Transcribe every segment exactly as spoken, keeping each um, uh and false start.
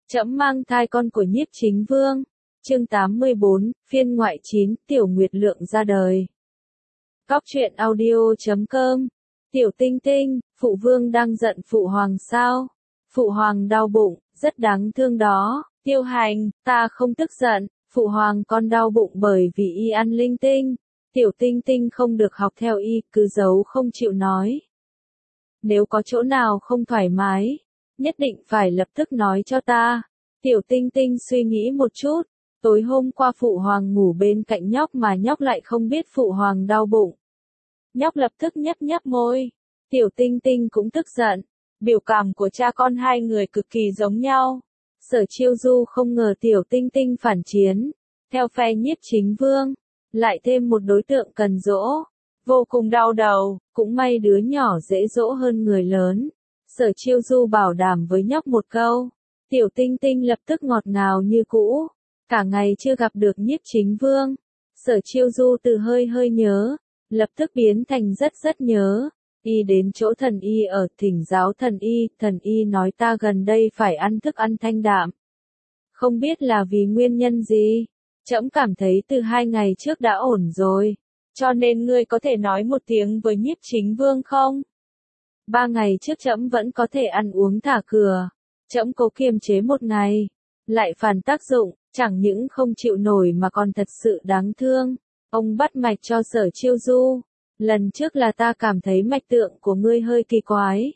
Trẫm mang thai con của Nhiếp Chính Vương. Chương tám mươi bốn, phiên ngoại chín, Tiểu Nguyệt Lượng ra đời. Góc truyện audio chấm com. Tiểu Tinh Tinh, phụ vương đang giận phụ hoàng sao? Phụ hoàng đau bụng, rất đáng thương đó. Tiêu Hành, ta không tức giận, phụ hoàng con đau bụng bởi vì y ăn linh tinh. Tiểu Tinh Tinh không được học theo y, cứ giấu không chịu nói. Nếu có chỗ nào không thoải mái, nhất định phải lập tức nói cho ta. Tiểu Tinh Tinh suy nghĩ một chút, tối hôm qua phụ hoàng ngủ bên cạnh nhóc mà nhóc lại không biết phụ hoàng đau bụng. Nhóc lập tức nhấp nhấp môi. Tiểu Tinh Tinh cũng tức giận, biểu cảm của cha con hai người cực kỳ giống nhau. Sở Chiêu Du không ngờ Tiểu Tinh Tinh phản chiến, theo phe Nhiếp Chính Vương, lại thêm một đối tượng cần dỗ, vô cùng đau đầu, cũng may đứa nhỏ dễ dỗ hơn người lớn. Sở Chiêu Du bảo đảm với nhóc một câu, Tiểu Tinh Tinh lập tức ngọt ngào như cũ. Cả ngày chưa gặp được Nhiếp Chính Vương, Sở Chiêu Du từ hơi hơi nhớ, lập tức biến thành rất rất nhớ. Y đến chỗ thần y ở thỉnh giáo thần y, thần y nói ta gần đây phải ăn thức ăn thanh đạm. Không biết là vì nguyên nhân gì, trẫm cảm thấy từ hai ngày trước đã ổn rồi, cho nên ngươi có thể nói một tiếng với Nhiếp Chính Vương không? Ba ngày trước trẫm vẫn có thể ăn uống thả cửa, trẫm cố kiềm chế một ngày, lại phản tác dụng, chẳng những không chịu nổi mà còn thật sự đáng thương. Ông bắt mạch cho Sở Chiêu Du. Lần trước là ta cảm thấy mạch tượng của ngươi hơi kỳ quái.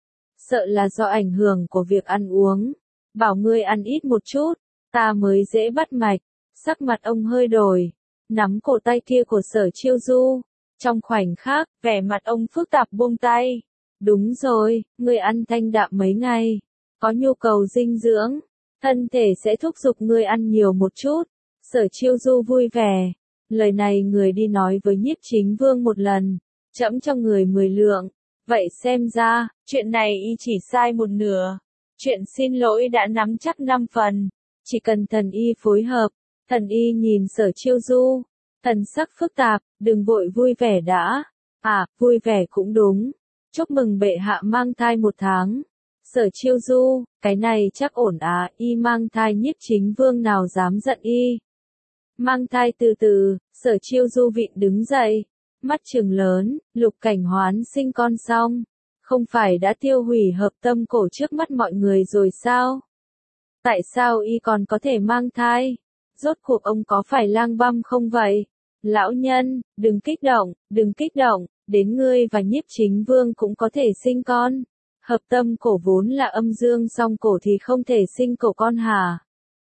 Sợ là do ảnh hưởng của việc ăn uống. Bảo ngươi ăn ít một chút, ta mới dễ bắt mạch. Sắc mặt ông hơi đổi, nắm cổ tay kia của Sở Chiêu Du. Trong khoảnh khắc, vẻ mặt ông phức tạp buông tay. Đúng rồi, ngươi ăn thanh đạm mấy ngày, có nhu cầu dinh dưỡng, thân thể sẽ thúc giục ngươi ăn nhiều một chút. Sở Chiêu Du vui vẻ. Lời này người đi nói với Nhiếp Chính Vương một lần, trẫm cho người mười lượng. Vậy xem ra, chuyện này y chỉ sai một nửa. Chuyện xin lỗi đã nắm chắc năm phần. Chỉ cần thần y phối hợp. Thần y nhìn Sở Chiêu Du, thần sắc phức tạp, đừng vội vui vẻ đã. À, vui vẻ cũng đúng. Chúc mừng bệ hạ mang thai một tháng. Sở Chiêu Du, cái này chắc ổn à, y mang thai Nhiếp Chính Vương nào dám giận y. Mang thai từ từ, Sở Chiêu Du vịn đứng dậy, mắt trừng lớn, Lục Cảnh Hoán sinh con xong, không phải đã tiêu hủy hợp tâm cổ trước mắt mọi người rồi sao? Tại sao y còn có thể mang thai? Rốt cuộc ông có phải lang băm không vậy? Lão nhân, đừng kích động, đừng kích động, đến ngươi và Nhiếp Chính Vương cũng có thể sinh con. Hợp tâm cổ vốn là âm dương song cổ thì không thể sinh cổ con hả?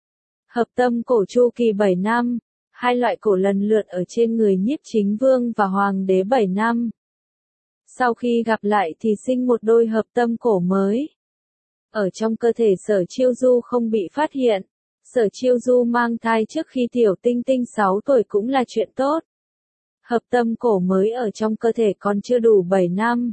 Hợp tâm cổ chu kỳ bảy năm, hai loại cổ lần lượt ở trên người Nhiếp Chính Vương và Hoàng đế bảy năm. Sau khi gặp lại thì sinh một đôi hợp tâm cổ mới. Ở trong cơ thể Sở Chiêu Du không bị phát hiện, Sở Chiêu Du mang thai trước khi Tiểu Tinh Tinh sáu tuổi cũng là chuyện tốt. Hợp tâm cổ mới ở trong cơ thể còn chưa đủ bảy năm.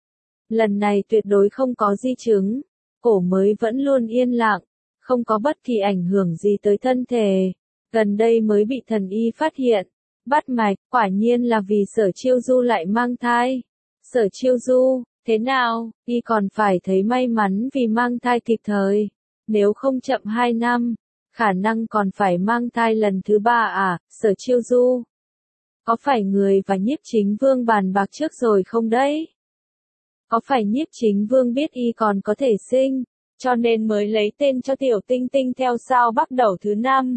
Lần này tuyệt đối không có di chứng, cổ mới vẫn luôn yên lặng. Không có bất kỳ ảnh hưởng gì tới thân thể, gần đây mới bị thần y phát hiện, bắt mạch, quả nhiên là vì Sở Chiêu Du lại mang thai. Sở Chiêu Du, thế nào, y còn phải thấy may mắn vì mang thai kịp thời, nếu không chậm hai năm, khả năng còn phải mang thai lần thứ ba à, Sở Chiêu Du. Có phải người và Nhiếp Chính Vương bàn bạc trước rồi không đấy? Có phải Nhiếp Chính Vương biết y còn có thể sinh, cho nên mới lấy tên cho Tiểu Tinh Tinh theo sao Bắc đầu thứ năm?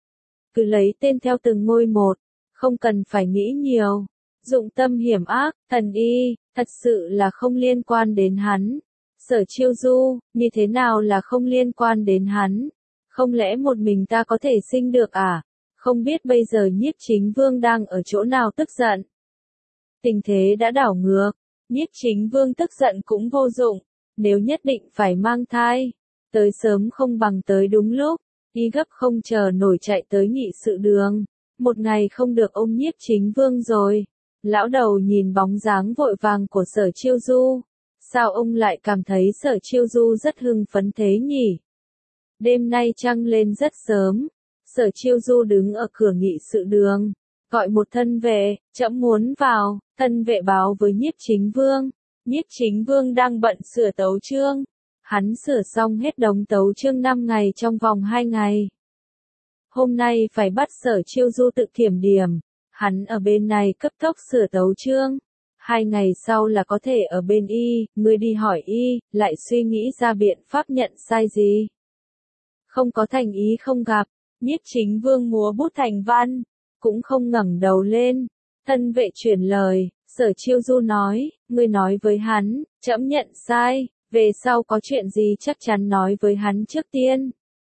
Cứ lấy tên theo từng ngôi một, không cần phải nghĩ nhiều. Dụng tâm hiểm ác, thần y, thật sự là không liên quan đến hắn. Sở Chiêu Du, như thế nào là không liên quan đến hắn? Không lẽ một mình ta có thể sinh được à? Không biết bây giờ Nhiếp Chính Vương đang ở chỗ nào tức giận. Tình thế đã đảo ngược, Nhiếp Chính Vương tức giận cũng vô dụng. Nếu nhất định phải mang thai, tới sớm không bằng tới đúng lúc, y gấp không chờ nổi chạy tới nghị sự đường. Một ngày không được ôm Nhiếp Chính Vương rồi. Lão đầu nhìn bóng dáng vội vàng của Sở Chiêu Du. Sao ông lại cảm thấy Sở Chiêu Du rất hưng phấn thế nhỉ? Đêm nay trăng lên rất sớm. Sở Chiêu Du đứng ở cửa nghị sự đường, gọi một thân vệ, trẫm muốn vào. Thân vệ báo với Nhiếp Chính Vương. Nhiếp Chính Vương đang bận sửa tấu chương. Hắn sửa xong hết đống tấu chương năm ngày trong vòng hai ngày. Hôm nay phải bắt Sở Chiêu Du tự kiểm điểm. Hắn ở bên này cấp tốc sửa tấu chương. Hai ngày sau là có thể ở bên y, ngươi đi hỏi y, lại suy nghĩ ra biện pháp nhận sai gì. Không có thành ý không gặp, Nhiếp Chính Vương múa bút thành văn, cũng không ngẩng đầu lên. Thân vệ chuyển lời, Sở Chiêu Du nói, ngươi nói với hắn, trẫm nhận sai, về sau có chuyện gì chắc chắn nói với hắn trước tiên.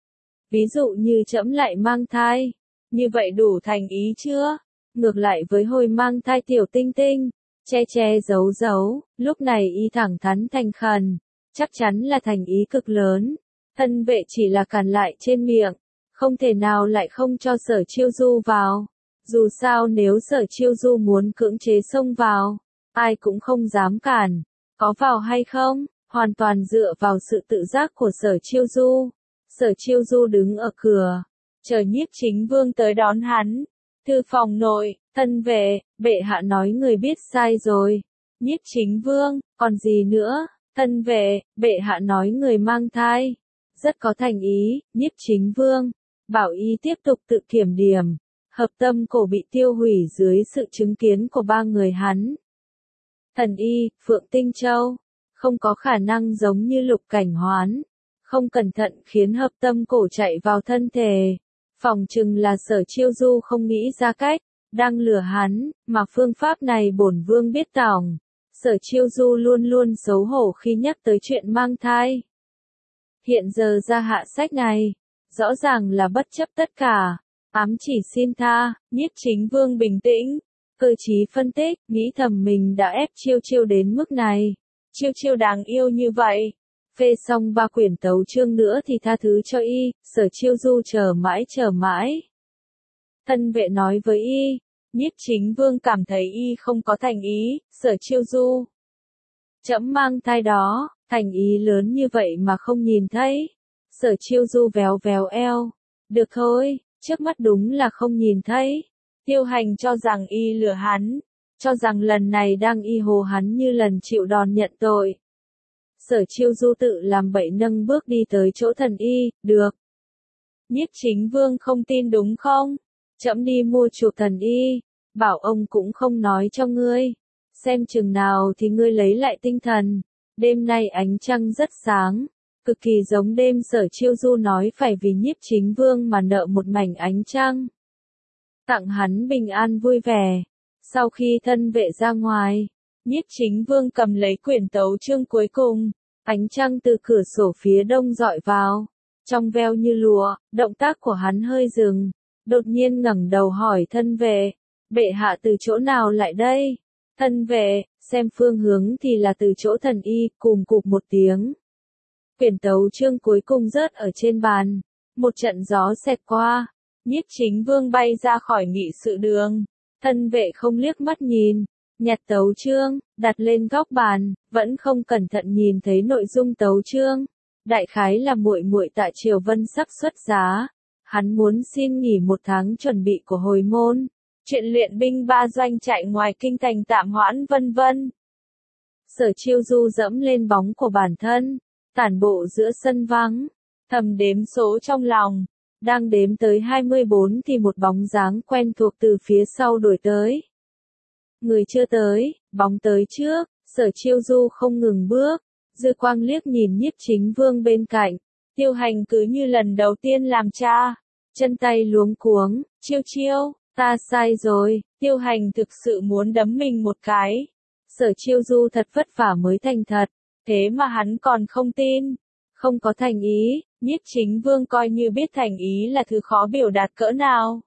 Ví dụ như trẫm lại mang thai, như vậy đủ thành ý chưa? Ngược lại với hồi mang thai tiểu tinh tinh, che che giấu giấu, lúc này y thẳng thắn thành khẩn, chắc chắn là thành ý cực lớn. Thân vệ chỉ là cản lại trên miệng, không thể nào lại không cho Sở Chiêu Du vào. Dù sao nếu Sở Chiêu Du muốn cưỡng chế xông vào, ai cũng không dám cản. Có vào hay không, hoàn toàn dựa vào sự tự giác của Sở Chiêu Du. Sở Chiêu Du đứng ở cửa, chờ Nhiếp Chính Vương tới đón hắn. Thư phòng nội, thân vệ, bệ hạ nói người biết sai rồi. Nhiếp Chính Vương, còn gì nữa? Thân vệ, bệ hạ nói người mang thai. Rất có thành ý, Nhiếp Chính Vương, bảo y tiếp tục tự kiểm điểm. Hợp tâm cổ bị tiêu hủy dưới sự chứng kiến của ba người hắn. Thần y, Phượng Tinh Châu, không có khả năng giống như Lục Cảnh Hoán. Không cẩn thận khiến hợp tâm cổ chạy vào thân thể. Phòng chừng là Sở Chiêu Du không nghĩ ra cách, đang lừa hắn, mà phương pháp này bổn vương biết tỏng. Sở Chiêu Du luôn luôn xấu hổ khi nhắc tới chuyện mang thai. Hiện giờ ra hạ sách này, rõ ràng là bất chấp tất cả, ám chỉ xin tha. Nhiếp Chính Vương bình tĩnh, cơ trí phân tích, nghĩ thầm mình đã ép Chiêu Chiêu đến mức này. Chiêu Chiêu đáng yêu như vậy. Phê xong ba quyển tấu chương nữa thì tha thứ cho y, Sở Chiêu Du chờ mãi chờ mãi. Thân vệ nói với y, Nhiếp Chính Vương cảm thấy y không có thành ý, Sở Chiêu Du. Trẫm mang thai đó, thành ý lớn như vậy mà không nhìn thấy. Sở Chiêu Du véo véo eo. Được thôi, trước mắt đúng là không nhìn thấy. Tiêu Hành cho rằng y lừa hắn, cho rằng lần này đang y hồ hắn như lần chịu đòn nhận tội. Sở Chiêu Du tự làm bậy nâng bước đi tới chỗ thần y, được. Nhiếp Chính Vương không tin đúng không? Trẫm đi mua chuộc thần y, bảo ông cũng không nói cho ngươi. Xem chừng nào thì ngươi lấy lại tinh thần. Đêm nay ánh trăng rất sáng, cực kỳ giống đêm Sở Chiêu Du nói phải vì Nhiếp Chính Vương mà nợ một mảnh ánh trăng. Tặng hắn bình an vui vẻ. Sau khi thân vệ ra ngoài, Nhiếp Chính Vương cầm lấy quyển tấu chương cuối cùng, ánh trăng từ cửa sổ phía đông dọi vào, trong veo như lụa, động tác của hắn hơi dừng, đột nhiên ngẩng đầu hỏi thân vệ, bệ hạ từ chỗ nào lại đây? Thân vệ, xem phương hướng thì là từ chỗ thần y, cùng cụp một tiếng. Quyển tấu chương cuối cùng rớt ở trên bàn, một trận gió xẹt qua, Nhiếp Chính Vương bay ra khỏi nghị sự đường, thân vệ không liếc mắt nhìn. Nhặt tấu chương, đặt lên góc bàn, vẫn không cẩn thận nhìn thấy nội dung tấu chương. Đại khái là muội muội Tạ Triều Vân sắp xuất giá, hắn muốn xin nghỉ một tháng chuẩn bị của hồi môn, chuyện luyện binh ba doanh chạy ngoài kinh thành tạm hoãn vân vân. Sở Chiêu Du dẫm lên bóng của bản thân, tản bộ giữa sân vắng, thầm đếm số trong lòng, đang đếm tới hai mươi bốn thì một bóng dáng quen thuộc từ phía sau đuổi tới. Người chưa tới, bóng tới trước, Sở Chiêu Du không ngừng bước, dư quang liếc nhìn Nhiếp Chính Vương bên cạnh, Tiêu Hành cứ như lần đầu tiên làm cha, chân tay luống cuống, Chiêu Chiêu, ta sai rồi, Tiêu Hành thực sự muốn đấm mình một cái. Sở Chiêu Du thật vất vả mới thành thật, thế mà hắn còn không tin, không có thành ý, Nhiếp Chính Vương coi như biết thành ý là thứ khó biểu đạt cỡ nào.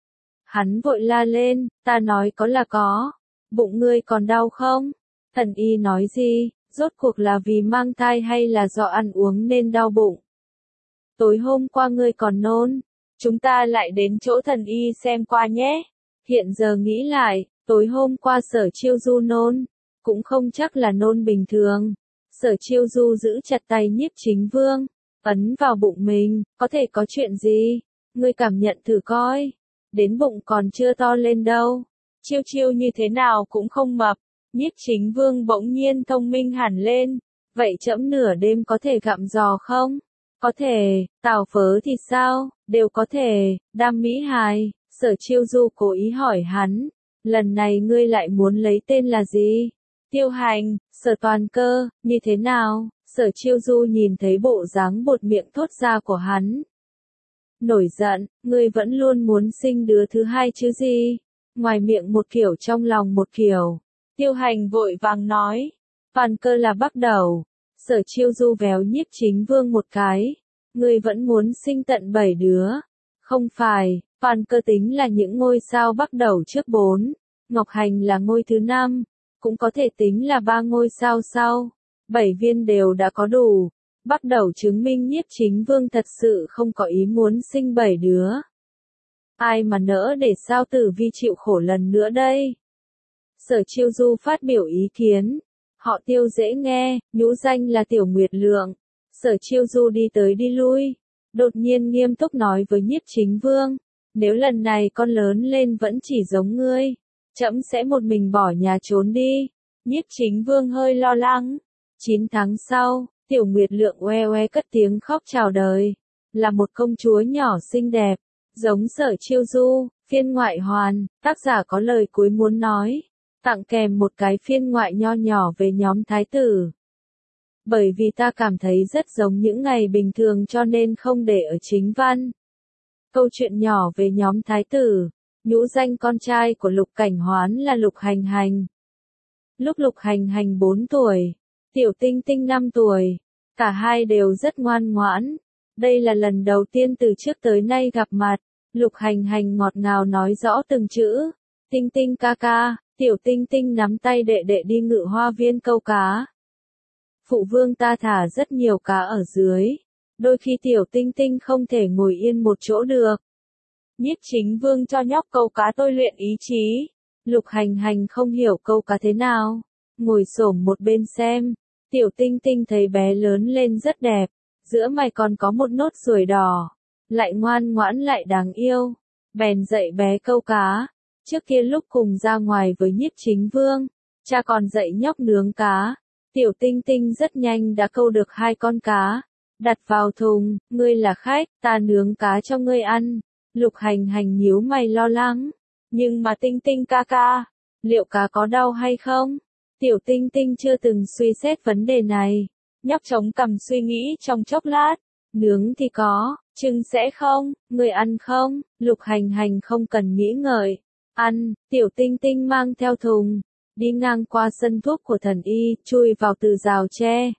Hắn vội la lên, ta nói có là có. Bụng ngươi còn đau không? Thần y nói gì? Rốt cuộc là vì mang thai hay là do ăn uống nên đau bụng? Tối hôm qua ngươi còn nôn. Chúng ta lại đến chỗ thần y xem qua nhé. Hiện giờ nghĩ lại, tối hôm qua Sở Chiêu Du nôn. Cũng không chắc là nôn bình thường. Sở Chiêu Du giữ chặt tay Nhiếp Chính Vương. Ấn vào bụng mình, có thể có chuyện gì? Ngươi cảm nhận thử coi. Đến bụng còn chưa to lên đâu. Chiêu Chiêu như thế nào cũng không mập. Nhiếp Chính Vương bỗng nhiên thông minh hẳn lên. Vậy trẫm nửa đêm có thể gặm giò không? Có thể, tàu phớ thì sao? Đều có thể, Đam Mỹ Hài, Sở Chiêu Du cố ý hỏi hắn, lần này ngươi lại muốn lấy tên là gì? Tiêu Hành, Sở Toàn Cơ, như thế nào? Sở Chiêu Du nhìn thấy bộ dáng buột miệng thốt ra của hắn. Nổi giận, ngươi vẫn luôn muốn sinh đứa thứ hai chứ gì? Ngoài miệng một kiểu trong lòng một kiểu. Tiêu Hành vội vàng nói, Toàn Cơ là bắt đầu. Sở Chiêu Du véo Nhiếp Chính Vương một cái. Ngươi vẫn muốn sinh tận bảy đứa. Không phải, Toàn Cơ tính là những ngôi sao bắt đầu trước bốn. Ngọc Hành là ngôi thứ năm. Cũng có thể tính là ba ngôi sao sau. Bảy viên đều đã có đủ. Bắt đầu chứng minh Nhiếp Chính Vương thật sự không có ý muốn sinh bảy đứa. Ai mà nỡ để sao Tử Vi chịu khổ lần nữa đây? Sở Chiêu Du phát biểu ý kiến. Họ Tiêu dễ nghe, nhũ danh là Tiểu Nguyệt Lượng. Sở Chiêu Du đi tới đi lui. Đột nhiên nghiêm túc nói với Nhiếp Chính Vương. Nếu lần này con lớn lên vẫn chỉ giống ngươi, trẫm sẽ một mình bỏ nhà trốn đi. Nhiếp Chính Vương hơi lo lắng. Chín tháng sau, Tiểu Nguyệt Lượng oe oe cất tiếng khóc chào đời. Là một công chúa nhỏ xinh đẹp. Giống Sở Chiêu Du, phiên ngoại hoàn, tác giả có lời cuối muốn nói. Tặng kèm một cái phiên ngoại nho nhỏ về nhóm thái tử. Bởi vì ta cảm thấy rất giống những ngày bình thường cho nên không để ở chính văn. Câu chuyện nhỏ về nhóm thái tử. Nhũ danh con trai của Lục Cảnh Hoán là Lục Hành Hành. Lúc Lục Hành Hành bốn tuổi, Tiểu Tinh Tinh năm tuổi, cả hai đều rất ngoan ngoãn. Đây là lần đầu tiên từ trước tới nay gặp mặt. Lục Hành Hành ngọt ngào nói rõ từng chữ. Tinh Tinh ca ca. Tiểu Tinh Tinh nắm tay đệ đệ đi ngự hoa viên câu cá. Phụ vương ta thả rất nhiều cá ở dưới. Đôi khi Tiểu Tinh Tinh không thể ngồi yên một chỗ được. Nhiếp Chính Vương cho nhóc câu cá tôi luyện ý chí. Lục Hành Hành không hiểu câu cá thế nào. Ngồi xổm một bên xem. Tiểu Tinh Tinh thấy bé lớn lên rất đẹp. Giữa mày còn có một nốt ruồi đỏ. Lại ngoan ngoãn lại đáng yêu. Bèn dạy bé câu cá. Trước kia lúc cùng ra ngoài với Nhiếp Chính Vương, cha còn dạy nhóc nướng cá. Tiểu Tinh Tinh rất nhanh đã câu được hai con cá. Đặt vào thùng, ngươi là khách, ta nướng cá cho ngươi ăn. Lục Hành Hành nhíu mày lo lắng. Nhưng mà Tinh Tinh ca ca, liệu cá có đau hay không? Tiểu Tinh Tinh chưa từng suy xét vấn đề này. Nhóc chống cằm suy nghĩ trong chốc lát. Nướng thì có, chưng sẽ không, ngươi ăn không? Lục Hành Hành không cần nghĩ ngợi. Ăn, Tiểu Tinh Tinh mang theo thùng. Đi ngang qua sân thuốc của thần y, chui vào từ rào tre.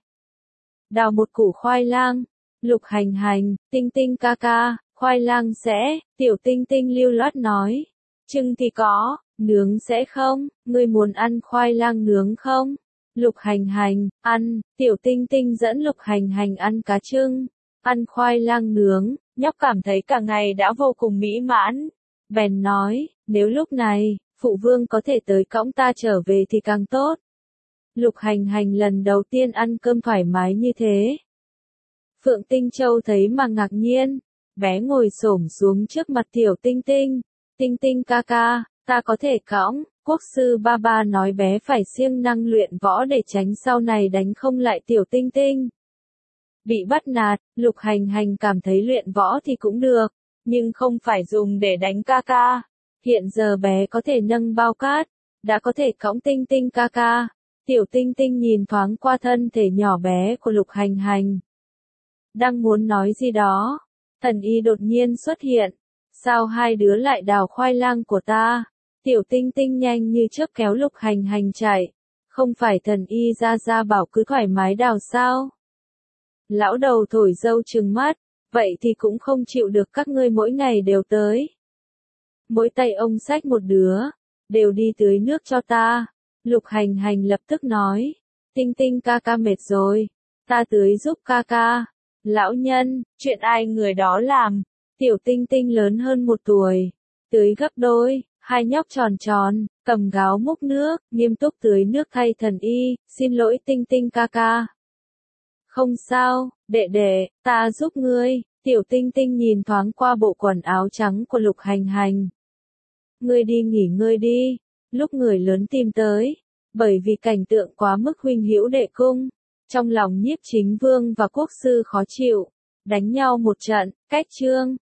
Đào một củ khoai lang. Lục Hành Hành, Tinh Tinh ca ca, khoai lang sẽ, Tiểu Tinh Tinh lưu loát nói. Chưng thì có, nướng sẽ không, ngươi muốn ăn khoai lang nướng không? Lục Hành Hành, ăn, Tiểu Tinh Tinh dẫn Lục Hành Hành ăn cá chưng, ăn khoai lang nướng, nhóc cảm thấy cả ngày đã vô cùng mỹ mãn. Bèn nói, nếu lúc này, phụ vương có thể tới cõng ta trở về thì càng tốt. Lục Hành Hành lần đầu tiên ăn cơm thoải mái như thế. Phượng Tinh Châu thấy mà ngạc nhiên, bé ngồi xổm xuống trước mặt Tiểu Tinh Tinh. Tinh Tinh ca ca, ta có thể cõng, quốc sư ba ba nói bé phải siêng năng luyện võ để tránh sau này đánh không lại Tiểu Tinh Tinh. Bị bắt nạt, Lục Hành Hành cảm thấy luyện võ thì cũng được, nhưng không phải dùng để đánh ca ca. Hiện giờ bé có thể nâng bao cát, đã có thể cõng Tinh Tinh ca ca. Tiểu Tinh Tinh nhìn thoáng qua thân thể nhỏ bé của Lục Hành Hành. Đang muốn nói gì đó, thần y đột nhiên xuất hiện. Sao hai đứa lại đào khoai lang của ta? Tiểu Tinh Tinh nhanh như chớp kéo Lục Hành Hành chạy. Không phải thần y ra ra bảo cứ thoải mái đào sao? Lão đầu thổi dâu trừng mắt, vậy thì cũng không chịu được các ngươi mỗi ngày đều tới. Mỗi tay ông xách một đứa, đều đi tưới nước cho ta. Lục Hành Hành lập tức nói, Tinh Tinh ca ca mệt rồi, ta tưới giúp ca ca. Lão nhân, chuyện ai người đó làm. Tiểu Tinh Tinh lớn hơn một tuổi, tưới gấp đôi, hai nhóc tròn tròn, cầm gáo múc nước, nghiêm túc tưới nước thay thần y, xin lỗi Tinh Tinh ca ca. Không sao, đệ đệ, ta giúp ngươi. Tiểu Tinh Tinh nhìn thoáng qua bộ quần áo trắng của Lục Hành Hành. Ngươi đi nghỉ ngơi đi, lúc người lớn tìm tới, bởi vì cảnh tượng quá mức huynh hữu đệ cung. Trong lòng Nhiếp Chính Vương và quốc sư khó chịu, đánh nhau một trận, cách chương.